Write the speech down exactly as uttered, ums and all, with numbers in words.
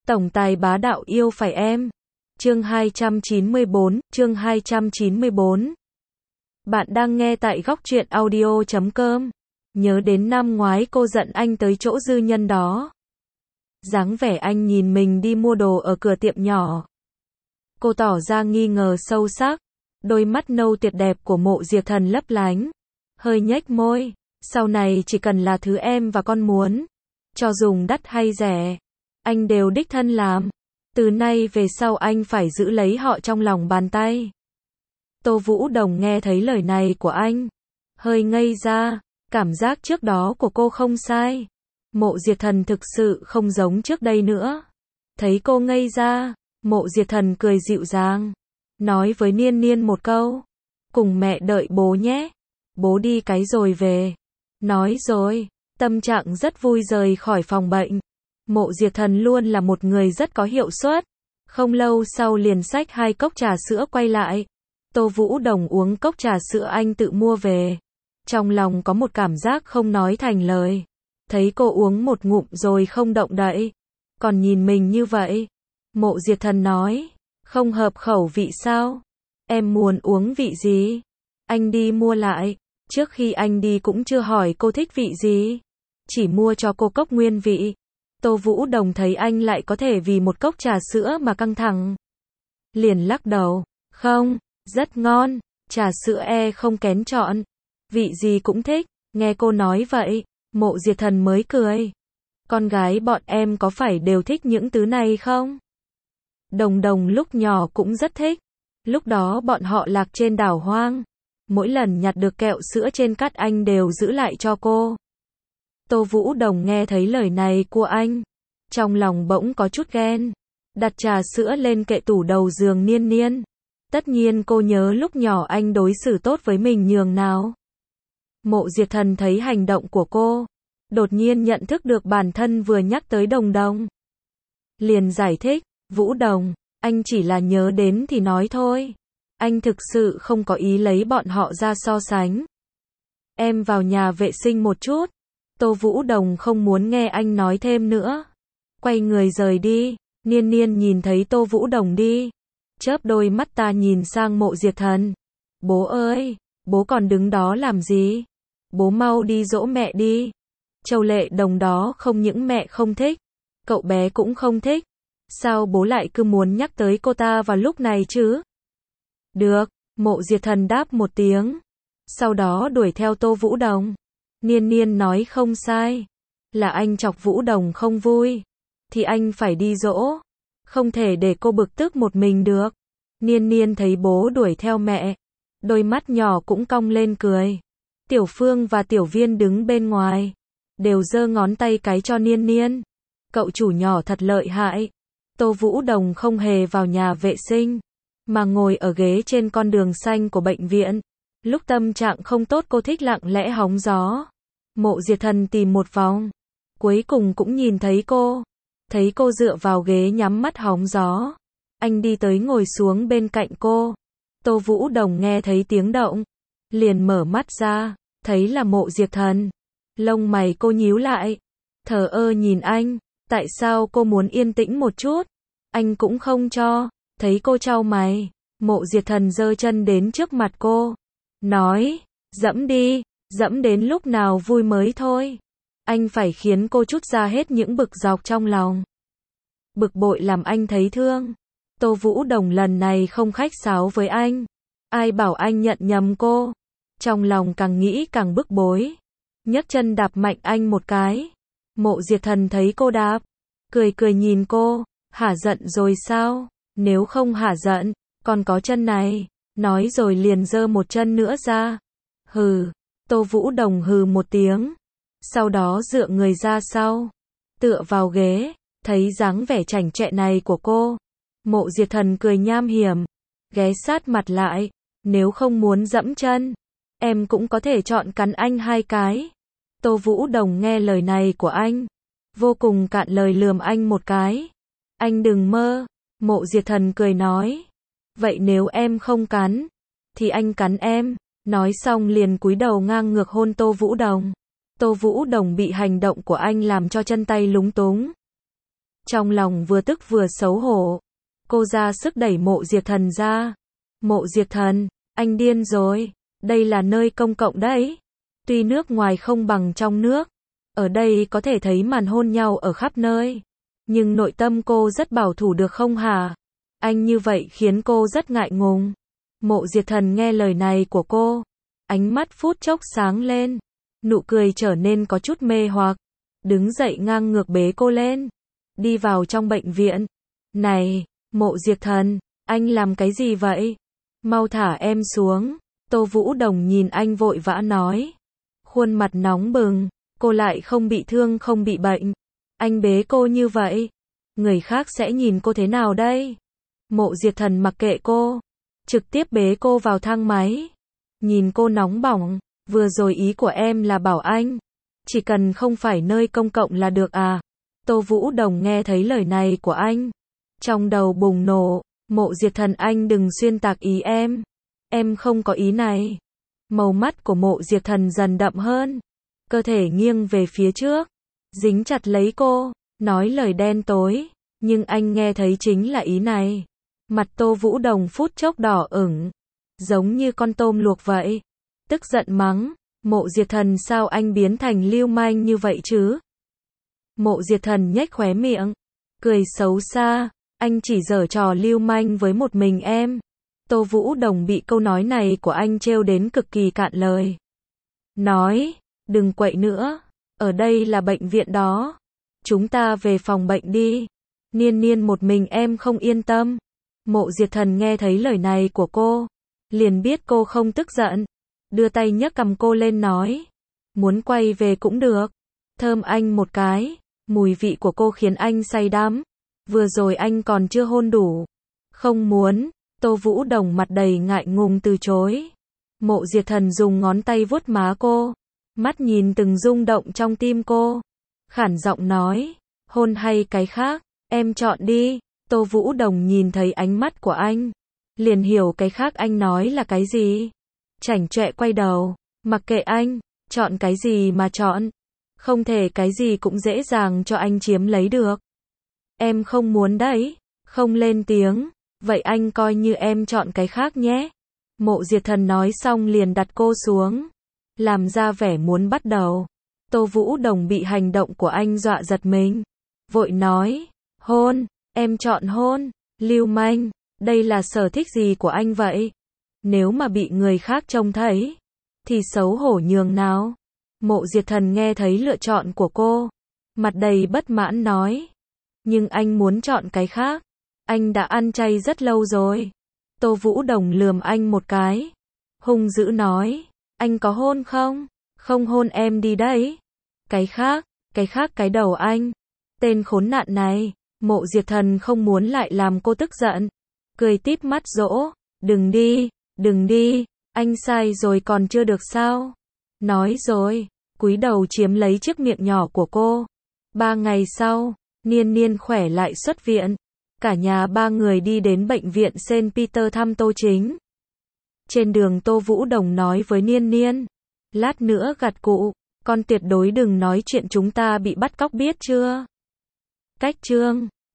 Tổng tài bá đạo yêu phải em. Chương hai trăm chín mươi bốn, chương hai trăm chín mươi bốn. Bạn đang nghe tại góc truyện audio chấm com. Nhớ đến năm ngoái cô giận anh tới chỗ dư nhân đó. Dáng vẻ anh nhìn mình đi mua đồ ở cửa tiệm nhỏ. Cô tỏ ra nghi ngờ sâu sắc. Đôi mắt nâu tuyệt đẹp của Mộ Diệp Thần lấp lánh. Hơi nhếch môi. Sau này chỉ cần là thứ em và con muốn. Cho dùng đắt hay rẻ. Anh đều đích thân làm. Từ nay về sau anh phải giữ lấy họ trong lòng bàn tay. Tô Vũ Đồng nghe thấy lời này của anh. Hơi ngây ra. Cảm giác trước đó của cô không sai. Mộ Diệp Thần thực sự không giống trước đây nữa. Thấy cô ngây ra. Mộ Diệp Thần cười dịu dàng. Nói với Niên Niên một câu. Cùng mẹ đợi bố nhé. Bố đi cái rồi về. Nói rồi. Tâm trạng rất vui rời khỏi phòng bệnh. Mộ Diệp Thần luôn là một người rất có hiệu suất. Không lâu sau liền xách hai cốc trà sữa quay lại. Tô Vũ Đồng uống cốc trà sữa anh tự mua về. Trong lòng có một cảm giác không nói thành lời. Thấy cô uống một ngụm rồi không động đậy. Còn nhìn mình như vậy. Mộ Diệp Thần nói. Không hợp khẩu vị sao? Em muốn uống vị gì? Anh đi mua lại. Trước khi anh đi cũng chưa hỏi cô thích vị gì. Chỉ mua cho cô cốc nguyên vị. Tô Vũ Đồng thấy anh lại có thể vì một cốc trà sữa mà căng thẳng. Liền lắc đầu. Không, rất ngon. Trà sữa e không kén chọn. Vị gì cũng thích. Nghe cô nói vậy. Mộ Diệp Thần mới cười. Con gái bọn em có phải đều thích những thứ này không? Đồng Đồng lúc nhỏ cũng rất thích. Lúc đó bọn họ lạc trên đảo hoang. Mỗi lần nhặt được kẹo sữa trên cát anh đều giữ lại cho cô. Tô Vũ Đồng nghe thấy lời này của anh. Trong lòng bỗng có chút ghen. Đặt trà sữa lên kệ tủ đầu giường Niên Niên. Tất nhiên cô nhớ lúc nhỏ anh đối xử tốt với mình nhường nào. Mộ Diệp Thần thấy hành động của cô. Đột nhiên nhận thức được bản thân vừa nhắc tới Đồng Đồng. Liền giải thích. Vũ Đồng, anh chỉ là nhớ đến thì nói thôi. Anh thực sự không có ý lấy bọn họ ra so sánh. Em vào nhà vệ sinh một chút. Tô Vũ Đồng không muốn nghe anh nói thêm nữa. Quay người rời đi. Niên Niên nhìn thấy Tô Vũ Đồng đi. Chớp đôi mắt ta nhìn sang Mộ Diệp Thần. Bố ơi, bố còn đứng đó làm gì? Bố mau đi dỗ mẹ đi. Châu Lệ Đồng đó không những mẹ không thích. Cậu bé cũng không thích. Sao bố lại cứ muốn nhắc tới cô ta vào lúc này chứ? Được, Mộ Diệp Thần đáp một tiếng. Sau đó đuổi theo Tô Vũ Đồng. Niên Niên nói không sai. Là anh chọc Vũ Đồng không vui. Thì anh phải đi dỗ. Không thể để cô bực tức một mình được. Niên Niên thấy bố đuổi theo mẹ. Đôi mắt nhỏ cũng cong lên cười. Tiểu Phương và Tiểu Viên đứng bên ngoài. Đều giơ ngón tay cái cho Niên Niên. Cậu chủ nhỏ thật lợi hại. Tô Vũ Đồng không hề vào nhà vệ sinh. Mà ngồi ở ghế trên con đường xanh của bệnh viện. Lúc tâm trạng không tốt cô thích lặng lẽ hóng gió. Mộ Diệp Thần tìm một vòng. Cuối cùng cũng nhìn thấy cô. Thấy cô dựa vào ghế nhắm mắt hóng gió. Anh đi tới ngồi xuống bên cạnh cô. Tô Vũ Đồng nghe thấy tiếng động. Liền mở mắt ra. Thấy là Mộ Diệp Thần. Lông mày cô nhíu lại. Thờ ơ nhìn anh. Tại sao cô muốn yên tĩnh một chút? Anh cũng không cho. Thấy cô chau mày. Mộ Diệp Thần giơ chân đến trước mặt cô. Nói. Dẫm đi. Dẫm đến lúc nào vui mới thôi. Anh phải khiến cô trút ra hết những bực dọc trong lòng. Bực bội làm anh thấy thương. Tô Vũ Đồng lần này không khách sáo với anh. Ai bảo anh nhận nhầm cô. Trong lòng càng nghĩ càng bức bối. Nhấc chân đạp mạnh anh một cái. Mộ Diệp Thần thấy cô đạp. Cười cười nhìn cô. Hả giận rồi sao? Nếu không hả giận, còn có chân này. Nói rồi liền giơ một chân nữa ra. Hừ. Tô Vũ Đồng hừ một tiếng. Sau đó dựa người ra sau. Tựa vào ghế. Thấy dáng vẻ chảnh chọe này của cô. Mộ Diệp Thần cười nham hiểm. Ghé sát mặt lại. Nếu không muốn dẫm chân, em cũng có thể chọn cắn anh hai cái. Tô Vũ Đồng nghe lời này của anh. Vô cùng cạn lời lườm anh một cái. Anh đừng mơ. Mộ Diệp Thần cười nói. Vậy nếu em không cắn, thì anh cắn em. Nói xong liền cúi đầu ngang ngược hôn Tô Vũ Đồng. Tô Vũ Đồng bị hành động của anh làm cho chân tay lúng túng. Trong lòng vừa tức vừa xấu hổ. Cô ra sức đẩy Mộ Diệp Thần ra. Mộ Diệp Thần, anh điên rồi. Đây là nơi công cộng đấy. Tuy nước ngoài không bằng trong nước. Ở đây có thể thấy màn hôn nhau ở khắp nơi. Nhưng nội tâm cô rất bảo thủ được không hả? Anh như vậy khiến cô rất ngại ngùng. Mộ Diệp Thần nghe lời này của cô. Ánh mắt phút chốc sáng lên. Nụ cười trở nên có chút mê hoặc. Đứng dậy ngang ngược bế cô lên. Đi vào trong bệnh viện. Này, Mộ Diệp Thần, anh làm cái gì vậy? Mau thả em xuống. Tô Vũ Đồng nhìn anh vội vã nói. Khuôn mặt nóng bừng. Cô lại không bị thương không bị bệnh. Anh bế cô như vậy. Người khác sẽ nhìn cô thế nào đây? Mộ Diệp Thần mặc kệ cô. Trực tiếp bế cô vào thang máy. Nhìn cô nóng bỏng. Vừa rồi ý của em là bảo anh. Chỉ cần không phải nơi công cộng là được à? Tô Vũ Đồng nghe thấy lời này của anh. Trong đầu bùng nổ. Mộ Diệp Thần anh đừng xuyên tạc ý em. Em không có ý này. Màu mắt của Mộ Diệp Thần dần đậm hơn. Cơ thể nghiêng về phía trước. Dính chặt lấy cô. Nói lời đen tối. Nhưng anh nghe thấy chính là ý này. Mặt Tô Vũ Đồng phút chốc đỏ ửng. Giống như con tôm luộc vậy. Tức giận mắng. Mộ Diệp Thần sao anh biến thành lưu manh như vậy chứ? Mộ Diệp Thần nhếch khóe miệng. Cười xấu xa. Anh chỉ giở trò lưu manh với một mình em. Tô Vũ Đồng bị câu nói này của anh trêu đến cực kỳ cạn lời. Nói. Đừng quậy nữa. Ở đây là bệnh viện đó. Chúng ta về phòng bệnh đi. Niên Niên một mình em không yên tâm. Mộ Diệp Thần nghe thấy lời này của cô. Liền biết cô không tức giận. Đưa tay nhấc cầm cô lên nói. Muốn quay về cũng được. Thơm anh một cái. Mùi vị của cô khiến anh say đắm. Vừa rồi anh còn chưa hôn đủ. Không muốn. Tô Vũ Đồng mặt đầy ngại ngùng từ chối. Mộ Diệp Thần dùng ngón tay vuốt má cô. Mắt nhìn từng rung động trong tim cô. Khản giọng nói. Hôn hay cái khác. Em chọn đi. Tô Vũ Đồng nhìn thấy ánh mắt của anh. Liền hiểu cái khác anh nói là cái gì. Chảnh chọe quay đầu. Mặc kệ anh. Chọn cái gì mà chọn. Không thể cái gì cũng dễ dàng cho anh chiếm lấy được. Em không muốn đấy. Không lên tiếng. Vậy anh coi như em chọn cái khác nhé. Mộ Diệp Thần nói xong liền đặt cô xuống. Làm ra vẻ muốn bắt đầu. Tô Vũ Đồng bị hành động của anh dọa giật mình. Vội nói. Hôn. Em chọn hôn. Lưu manh. Đây là sở thích gì của anh vậy? Nếu mà bị người khác trông thấy. Thì xấu hổ nhường nào. Mộ Diệp Thần nghe thấy lựa chọn của cô. Mặt đầy bất mãn nói. Nhưng anh muốn chọn cái khác. Anh đã ăn chay rất lâu rồi. Tô Vũ Đồng lườm anh một cái. Hung dữ nói. Anh có hôn không? Không hôn em đi đấy. Cái khác. Cái khác cái đầu anh. Tên khốn nạn này. Mộ Diệp Thần không muốn lại làm cô tức giận. Cười tít mắt dỗ. Đừng đi. Đừng đi. Anh sai rồi còn chưa được sao? Nói rồi. Cúi đầu chiếm lấy chiếc miệng nhỏ của cô. Ba ngày sau. Niên Niên khỏe lại xuất viện. Cả nhà ba người đi đến bệnh viện Saint Peter thăm Tô Chính. Trên đường Tô Vũ Đồng nói với Niên Niên. Lát nữa gặt cụ. Con tuyệt đối đừng nói chuyện chúng ta bị bắt cóc biết chưa? Cách chương